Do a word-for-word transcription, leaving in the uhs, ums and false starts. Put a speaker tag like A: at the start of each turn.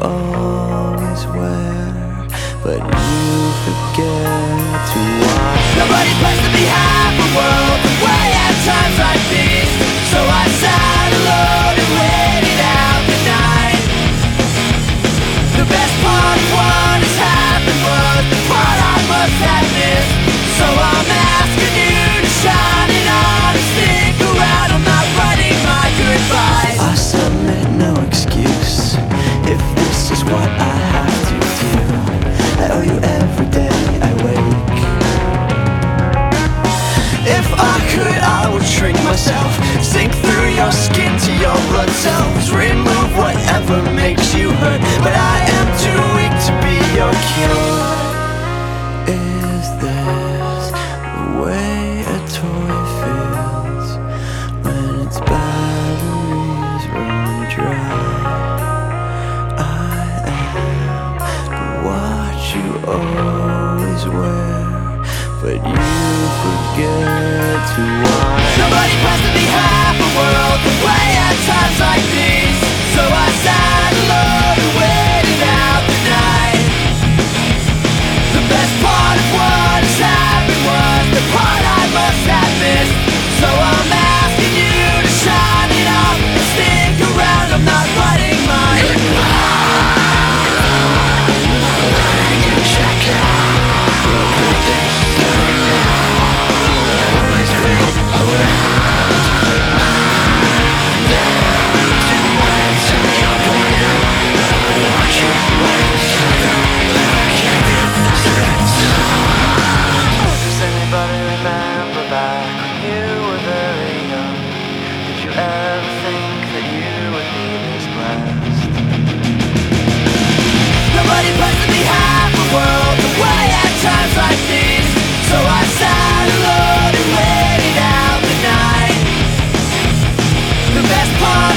A: always wear, but you forget to watch.
B: Nobody plans to be half a world away at times like these, so I sat alone and waited out the night. The best part of what has happened was the part I must have missed, so I'm asking you to shine it on and stick around. I'm not writing my goodbyes.
A: I submit no excuse if this is what I have to do. I owe you every day I wake. If I could, I would shrink myself, sink through your skin to your blood cells, remove whatever makes you hurt, but I am too weak to be your cure. Is this the way a toy feels when its batteries run dry? I am the watch you always wear, but you forget to watch.
B: Nobody plans to be half a world away at times like these, so I sat alone and waited out the night. The best part of what has happened was the part I must have missed, so I'm asking you to shine it up and stick around. I'm not writing my
A: Does anybody remember back when you were very young? Did you ever think that you would be this blessed?
B: Nobody plans to be half a world away at times like these, so I sat alone and waited out the night. The best part